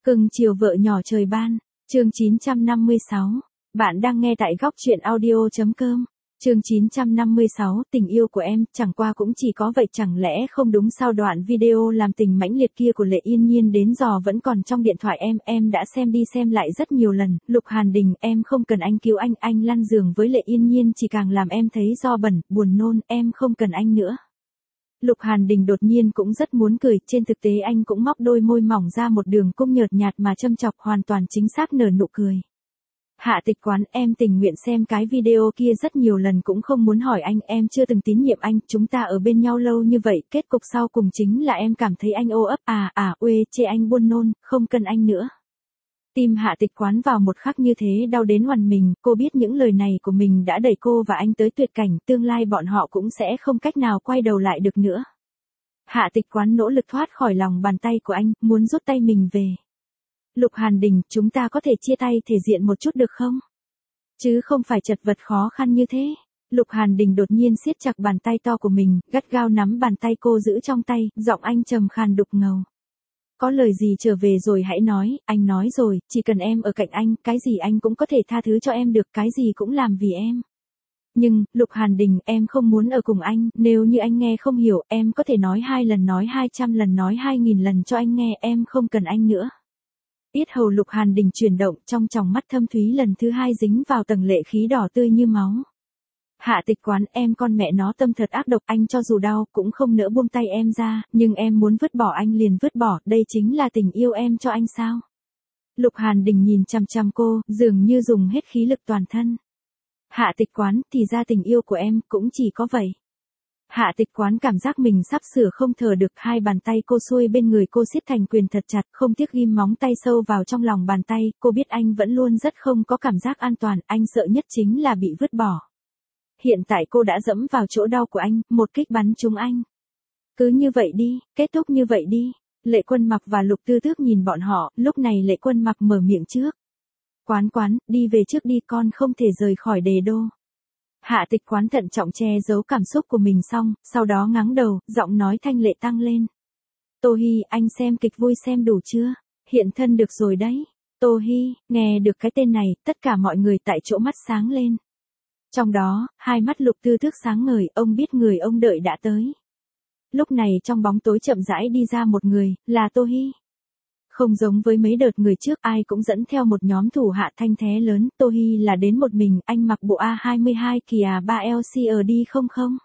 Cưng chiều vợ nhỏ trời ban, chương 956. Bạn đang nghe tại góc truyện audio.com. Chương 956, tình yêu của em, chẳng qua cũng chỉ có vậy, chẳng lẽ không đúng sao? Đoạn video làm tình mãnh liệt kia của Lệ Yên Nhiên đến giờ vẫn còn trong điện thoại em đã xem đi xem lại rất nhiều lần. Lục Hàn Đình, em không cần anh cứu anh lăn giường với Lệ Yên Nhiên chỉ càng làm em thấy do bẩn, buồn nôn, em không cần anh nữa. Lục Hàn Đình đột nhiên cũng rất muốn cười, trên thực tế anh cũng móc đôi môi mỏng ra một đường cong nhợt nhạt mà châm chọc, hoàn toàn chính xác nở nụ cười. Hạ Tịch Quán, em tình nguyện xem cái video kia rất nhiều lần cũng không muốn hỏi anh, em chưa từng tín nhiệm anh, chúng ta ở bên nhau lâu như vậy, kết cục sau cùng chính là em cảm thấy anh ô ấp, uê, chê anh buồn nôn, không cần anh nữa. Tim Hạ Tịch Quán vào một khắc như thế đau đến hoàn mình, cô biết những lời này của mình đã đẩy cô và anh tới tuyệt cảnh, tương lai bọn họ cũng sẽ không cách nào quay đầu lại được nữa. Hạ Tịch Quán nỗ lực thoát khỏi lòng bàn tay của anh, muốn rút tay mình về. Lục Hàn Đình, chúng ta có thể chia tay thể diện một chút được không? Chứ không phải chật vật khó khăn như thế. Lục Hàn Đình đột nhiên siết chặt bàn tay to của mình, gắt gao nắm bàn tay cô giữ trong tay, giọng anh trầm khàn đục ngầu. Có lời gì trở về rồi hãy nói, anh nói rồi, chỉ cần em ở cạnh anh, cái gì anh cũng có thể tha thứ cho em được, cái gì cũng làm vì em. Nhưng, Lục Hàn Đình, em không muốn ở cùng anh, nếu như anh nghe không hiểu, em có thể nói 2 lần, nói 200 lần, nói 2000 lần cho anh nghe, em không cần anh nữa. Yết hầu Lục Hàn Đình chuyển động, trong tròng mắt thâm thúy lần thứ 2 dính vào tầng lệ khí đỏ tươi như máu. Hạ Tịch Quán, em con mẹ nó tâm thật ác độc, anh cho dù đau cũng không nỡ buông tay em ra, nhưng em muốn vứt bỏ anh liền vứt bỏ, đây chính là tình yêu em cho anh sao? Lục Hàn Đình nhìn chằm chằm cô, dường như dùng hết khí lực toàn thân. Hạ Tịch Quán, thì ra tình yêu của em cũng chỉ có vậy. Hạ Tịch Quán cảm giác mình sắp sửa không thở được, hai bàn tay cô xuôi bên người cô siết thành quyền thật chặt, không tiếc ghim móng tay sâu vào trong lòng bàn tay, cô biết anh vẫn luôn rất không có cảm giác an toàn, anh sợ nhất chính là bị vứt bỏ. Hiện tại cô đã dẫm vào chỗ đau của anh, một kích bắn trúng anh. Cứ như vậy đi, kết thúc như vậy đi. Lệ Quân Mặc và Lục Tư Tước nhìn bọn họ, lúc này Lệ Quân Mặc mở miệng trước. Quán, đi về trước đi, con không thể rời khỏi Đề Đô. Hạ Tịch Quán thận trọng che giấu cảm xúc của mình xong, sau đó ngáng đầu, giọng nói thanh lệ tăng lên. Tô Hi, anh xem kịch vui xem đủ chưa? Hiện thân được rồi đấy. Tô Hi, nghe được cái tên này, tất cả mọi người tại chỗ mắt sáng lên. Trong đó, hai mắt Lục Tư Tước sáng ngời, ông biết người ông đợi đã tới. Lúc này trong bóng tối chậm rãi đi ra một người, là Tô Hi. Không giống với mấy đợt người trước, ai cũng dẫn theo một nhóm thủ hạ thanh thế lớn, Tô Hi là đến một mình, anh mặc bộ A22 Kia 3LCD00.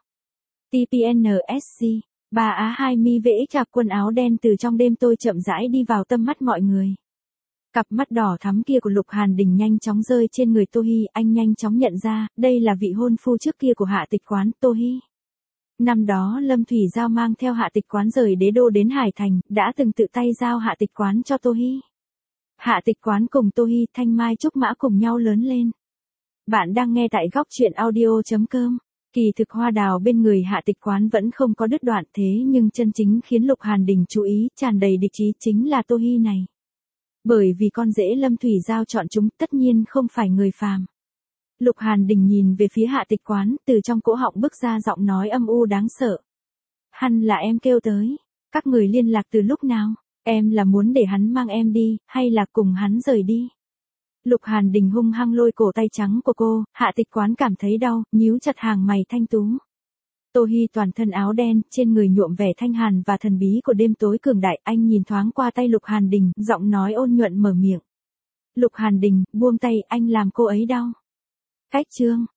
TPNSG, 3A2 VX chạc quần áo đen từ trong đêm tôi chậm rãi đi vào tầm mắt mọi người. Cặp mắt đỏ thắm kia của Lục Hàn Đình nhanh chóng rơi trên người Tô Hi, anh nhanh chóng nhận ra, đây là vị hôn phu trước kia của Hạ Tịch Quán, Tô Hi. Năm đó Lâm Thủy Giao mang theo Hạ Tịch Quán rời Đế Đô đến Hải Thành, đã từng tự tay giao Hạ Tịch Quán cho Tô Hi. Hạ Tịch Quán cùng Tô Hi, thanh mai trúc mã cùng nhau lớn lên. Bạn đang nghe tại góc truyện audio.com. Kỳ thực hoa đào bên người Hạ Tịch Quán vẫn không có đứt đoạn, thế nhưng chân chính khiến Lục Hàn Đình chú ý, tràn đầy địch ý chính là Tô Hi này. Bởi vì con rể Lâm Thủy Giao chọn chúng, tất nhiên không phải người phàm. Lục Hàn Đình nhìn về phía Hạ Tịch Quán, từ trong cỗ họng bứt ra giọng nói âm u đáng sợ. Hắn là em kêu tới, các người liên lạc từ lúc nào, em là muốn để hắn mang em đi, hay là cùng hắn rời đi? Lục Hàn Đình hung hăng lôi cổ tay trắng của cô, Hạ Tịch Quán cảm thấy đau, nhíu chặt hàng mày thanh tú. Tô Hi toàn thân áo đen, trên người nhuộm vẻ thanh hàn và thần bí của đêm tối cường đại, anh nhìn thoáng qua tay Lục Hàn Đình, giọng nói ôn nhuận mở miệng. Lục Hàn Đình, buông tay, anh làm cô ấy đau. Cách chương